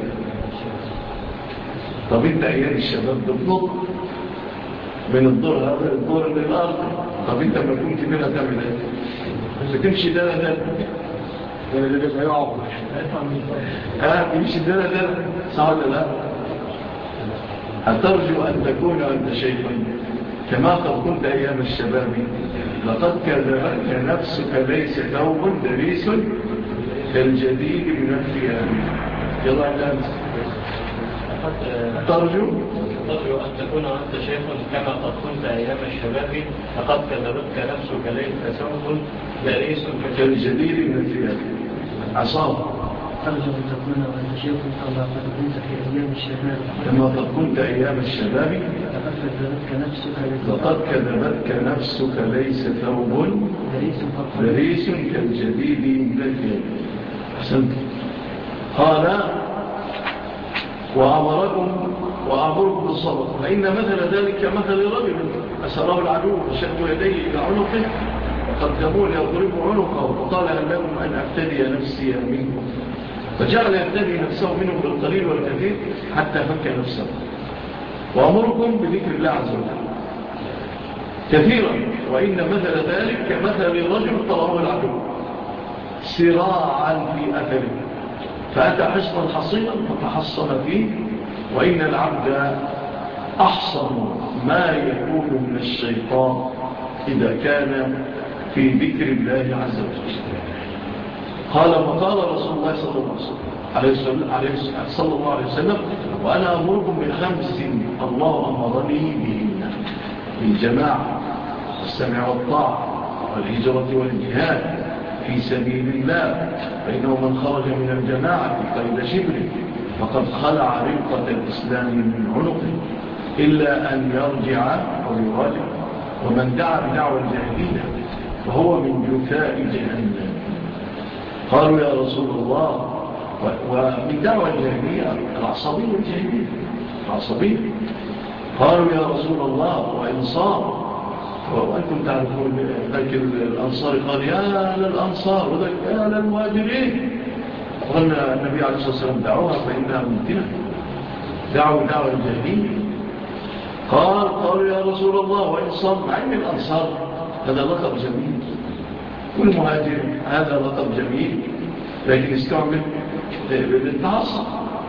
طب أنت أيام الشباب بالضبط من الدور هذا الدور للأرض. طب أنت ما كنت منها تعمل ايه؟ تمشي ده ده ده ده ده يعب ها تمشي ده ده صح ولا لا؟ أترجو أن تكون وأنت شيخ كما قد كنت أيام الشباب لقد كذبتك نفسك ليس ثوب دريس كالجديد من الثياب. يلا يا أنس ترجو ترجو أن تكون وأنت شيخ كما قد كنت أيام الشباب لقد كذبتك نفسك ليس ثوب دريس كالجديد من الثياب. عصام ترجو أن تكون وأنت شيخ كما قد كنت في أيام الشباب كما قد كنت أيام الشباب لقد كذبتك نفسك لقد كذبتك نفسك ليس ثوب دريس كالجديد من الثياب. أحسنت. قال وأمركم وأمركم بالصبر فإن مثل ذلك مثل رجل أسره العدو وشد يديه إلى عنقه وقدموا ليضرب عنقه وقال هل لكم أن أفتدي نفسي منكم؟ فجعل يفتدي نفسه منهم بالقليل والكثير حتى فك نفسه. وأمركم بذكر الله عز وجل كثيرا وإن مثل ذلك كمثل رجل طلعه العدو سراعا في أثره فأتى حصنا حصينا فتحصن فيه. وإن العبد أحصن ما يكون من الشيطان إذا كان في ذكر الله عز وجل. قال وقال رسول الله صلى الله عليه وسلم صلى الله عليه وسلم وأنا أمركم بخمس الله أمرني بهن الجماعة والسمع والطاعة والهجرة والجهاد في سبيل الله فإنه من خرج من الجماعة قيد شبره فقد خلع رقة الإسلام من عنقه إلا أن يرجع أو يراجع ومن دعا بدعوى الجاهلية فهو من جثاء جهنم. قالوا يا رسول الله ومن دعوى الجاهلية العصبية الجاهلية العصبية قالوا يا رسول الله وإن صار وأنتم تعرفون ذلك الأنصار قال يا للأنصار وذلك يا للمهاجرين. قلنا النبي عليه الصلاة والسلام دعوها فإنها ممتنة دعوا دعوة الجاهلية. قال قالوا يا رسول الله وإن صار مع أن الأنصار هذا لقب جميل والمهاجر هذا لقب جميل لكن استعمل بالتعصب.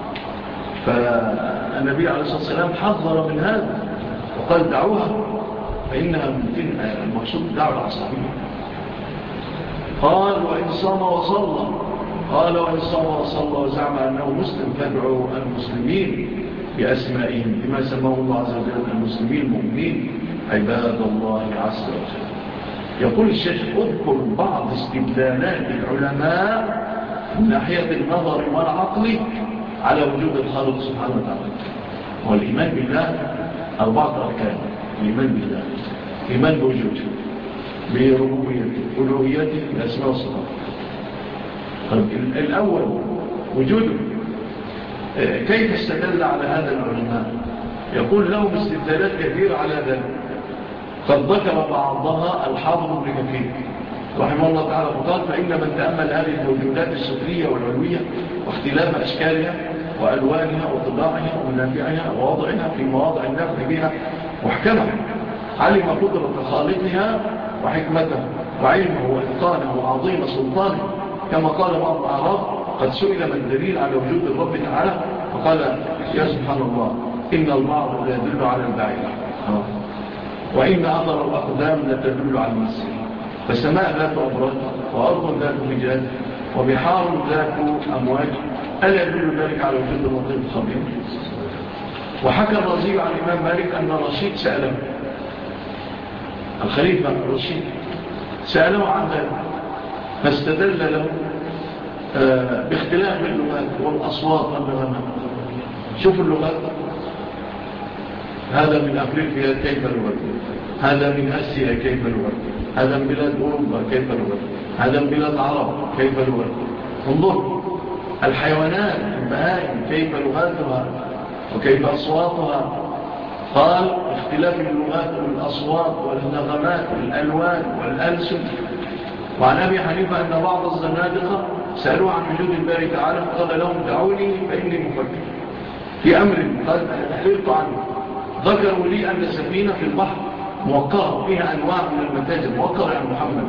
فالنبي عليه الصلاة والسلام حذر من هذا وقال دعوها فإنها ممكن المقصود دعوة العصبية. قال وإن صام وصلى قال وإن صام وصلى وزعم أنه مسلم فادعوا المسلمين بأسمائهم بما سماه الله عز وجل المسلمين المؤمنين عباد الله عز وجل. يقول الشيخ اذكر بعض استدلالات العلماء من ناحية النظر والعقل على وجود الخالق سبحانه وتعالى. والإيمان بالله أربعة أركان: الإيمان بالله، إيمان بوجوده، بربوبيته، ألوهيته، الأسماء والصفات. طيب الأول وجوده كيف استدل على هذا العلماء؟ يقول لهم استدلالات كثيرة على ذلك، قد ذكر بعضها الحافظ ابن كثير رحمه الله تعالى فقال: فإن من تأمل هذه الموجودات السفلية والعلوية واختلاف أشكالها وألوانها وطباعها ومنافعها ووضعها في مواضع النفع بها محكمة، علم قدرة خالقها وحكمته وعلمه وإتقانه وعظيم سلطانه، كما قال بعض الأعراب: قد سئل من دليل على وجود الرب تعالى فقال: يا سبحان الله، إن البعض لا يدل على البعيد، وإن أثر الأقدام لا تدل على المسيح، فالسماء ذات أبراج وأرض ذات رجال وبحار ذات أمواج، ألا يدل ذلك على وجود اللطيف الخبير؟ وحكى الرازي عن الإمام مالك أن رشيد سأله، الخليفة الرشيد سأله عن ذلك فاستدل له باختلاف اللغات والأصوات والنغمات. شوف اللغات، هذا من أفريقيا كيف لغته، هذا من آسيا كيف لغته، هذا من بلاد أوروبا كيف لغته، هذا من بلاد العرب كيف لغته. انظر الحيوانات البهائم كيف لغاتها وكيف أصواتها. قال: اختلاف اللغات والأصوات والنغمات والألوان والألسن. وعن أبي حنيفة أن بعض الزنادقة سألوا عن وجود الباري تعالى فقال لهم: دعوني فإني مفكر في أمر قد أحررت عنه. ذكروا لي أن سفينة في البحر موقرة فيها أنواع من المتاجر، موقرة عن محمد.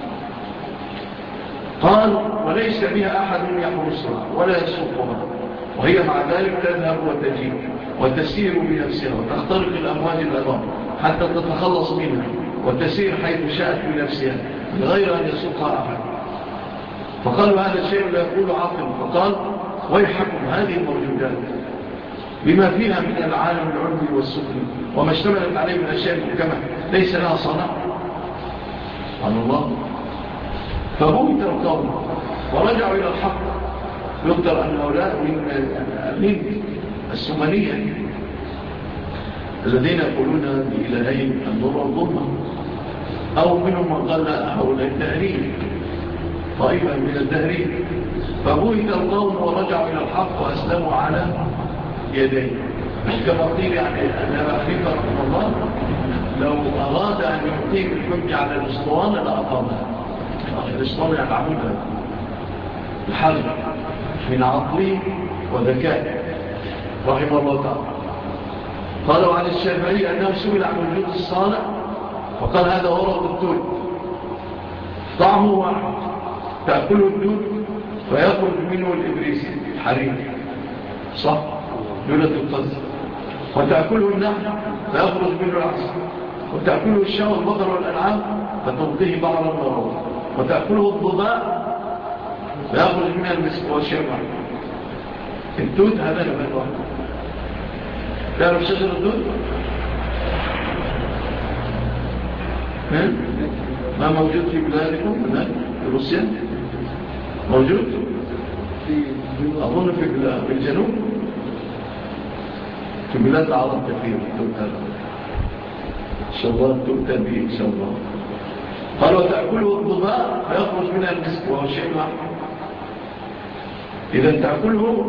قال: وليس بها أحد يحرسها ولا يسوقها، وهي مع ذلك تذهب وتجيب وتسير بنفسها وتخترق الأمواج الأضام حتى تتخلص منها وتسير حيث شاءت بنفسها من غير أن يسوقها أحد. فقالوا: هذا الشيء لا يقول عاقل. فقال: ويحكم هذه الموجودات بما فيها من العالم العلمي والسفلي وما اشتملت عليه من أشياء محكمة ليس لها صنع. سبحان الله. فبهت القوم ورجعوا إلى الحق. يقدر أن هؤلاء من الهند السومانية الذين يقولون بإلهين النور والظلمة، أو منهم من قال هؤلاء الدهرين، طائفة من الدهرين. فبهت القوم ورجعوا إلى الحق وأسلموا على يديه. كما قيل يعني أن أخيفة رحمه الله لو أراد أن يقيم الحج على الأسطوانة لأقامها. الأسطوانة يعملها الحرب من عقله وذكاء رحمه الله تعالى. قالوا عن الشافعي أنه سئل عن وجود الصانع فقال: هذا ورق التوت طعمه واحد، تأكله الدود فيخرج منه الإبريس الحرير، صح؟ دولة القز. وتأكله النحل فيخرج منه العسل، وتأكله الشاء والبقر والأنعام فتلقيه بعض المرور، وتأكله الضباء فيخرج منها المسك والشمع. التوت هذا نبات واحد. تعرف شجر التوت؟ ما موجود في بلادكم هناك في روسيا؟ موجود؟ أظن في الجنوب، في بلاد العرب كثير التوت هذا. إن شاء الله التوت به إن شاء الله. قال: وتأكله الضباء فيخرج منها المسك وهو شيء واحد. إذا تأكله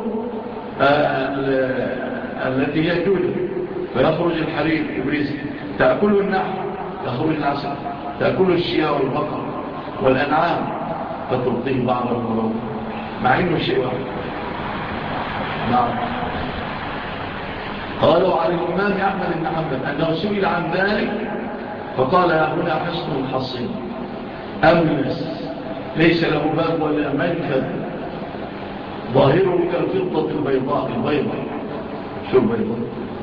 التي هي جودة فيخرج الحرير إبريس، تأكله النحل يخرج العسل، تأكله الشياء والبقر والأنعام فتلقيه بعض المرور، مع إنه شيء واحد. نعم. قالوا عن الإمام أحمد بن حنبل أنه سئل عن ذلك فقال: هنا حصن حصين أملس ليس له باب ولا منفذ، ظاهره كالفضة البيضاء. البيضاء شو البيضاء؟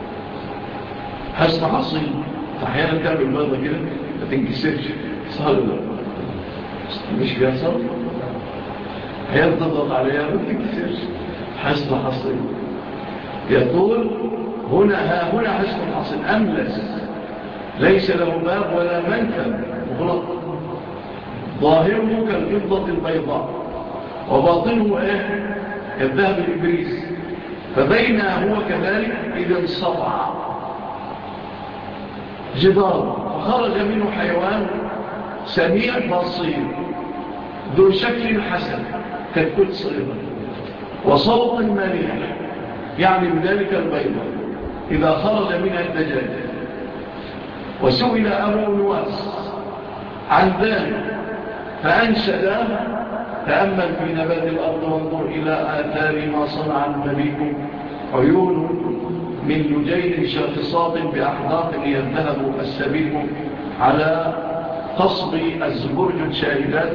حصن حصين. أحيانا تعمل البيضة كده ما تنكسرش، صار مش بيحصل، أحيانا تضغط عليها ما تنكسرش. حصن حصين. يقول: هنا ها هنا حصن حصين أملس ليس له باب ولا منفذ مغلق، ظاهره كالفضة البيضاء وباطنه ايه؟ كالذهب الإبريس. فبين هو كذلك إذا انصطع جدار فخرج منه حيوان سميع بصير ذو شكل حسن كالكل صغيرا، وصوت مليح يعني بذلك البيضة إذا خرج من الدجاج. وسئل أبو نواس عن ذلك فأنشد: تأمل في نبات الأرض وانظر إلى آثار ما صنع المليك، عيون من لجين شاخصات بأحداق يذهب السبيك، على قصب الزبرج شاهدات،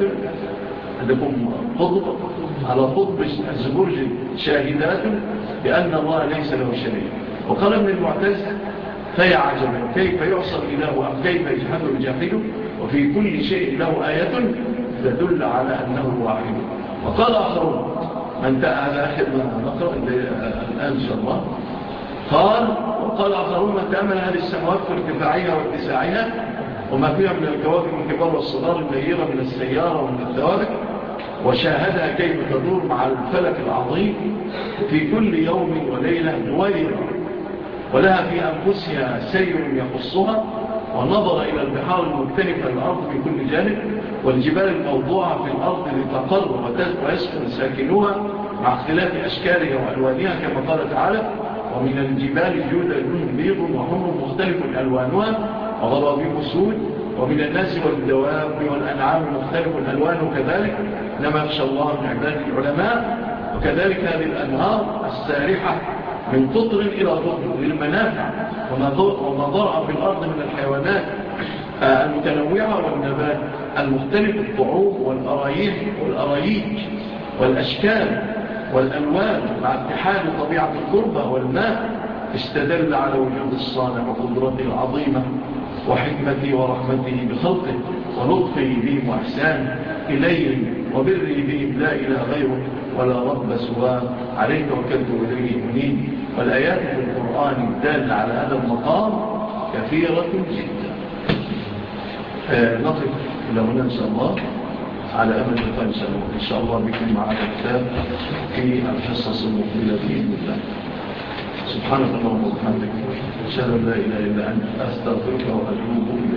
عندكم قطب، على قطب الزبرج شاهدات بأن الله ليس له شريك. وقال ابن المعتز: فيا عجبا كيف يعصى الإله أم كيف يجحد الجاحد، وفي كل شيء له آية تدل على أنه واحد. وقال آخرون، من هذا آخر ما نقرأ الآن إن شاء الله، قال وقال آخرون: من تأمل هذه السماوات في ارتفاعها واتساعها وما فيها من الكواكب الكبار والصغار النيرة من السيارة ومن الثوابت، وشاهدها كيف تدور مع الفلك العظيم في كل يوم وليلة دويرة، ولها في أنفسها سير يخصها، ونظر إلى البحار المكتنفة الأرض من كل جانب، والجبال الموضوعة في الأرض لتقر ويسكن ساكنوها مع اختلاف أشكالها وألوانها، كما قال تعالى: ومن الجبال جودة بيض وحمر مختلف ألوانها وغرابيب سود، ومن الناس والدواب والأنعام مختلف ألوانه كذلك، إنما يخشى الله من عباده العلماء. وكذلك هذه الأنهار السارحة من قطر إلى قطر للمنافع، وما ضرع في الأرض من الحيوانات المتنوعة والنبات المختلف، الطعوم والأرايح والأرايج والأشكال والألوان، مع اتحاد طبيعة التربة والماء، استدل على وجود الصانع وقدرته العظيمة وحكمته ورحمته بخلقه ولطفه بهم وإحسانه إليهم وبره بهم، لا إله غيره ولا رب سواه، عليه توكلت وإليه أنيب. والآيات في القرآن الدالة على هذا المقام كثيرة جدا. نقف إلى هنا إن شاء الله، على أمل لقاء إن شاء الله بكم معنا الكتاب في الحصص المقبلة بإذن الله. سبحانك اللهم وبحمدك، أشهد أن لا إله إلا أنت، أستغفرك وأتوب إليك.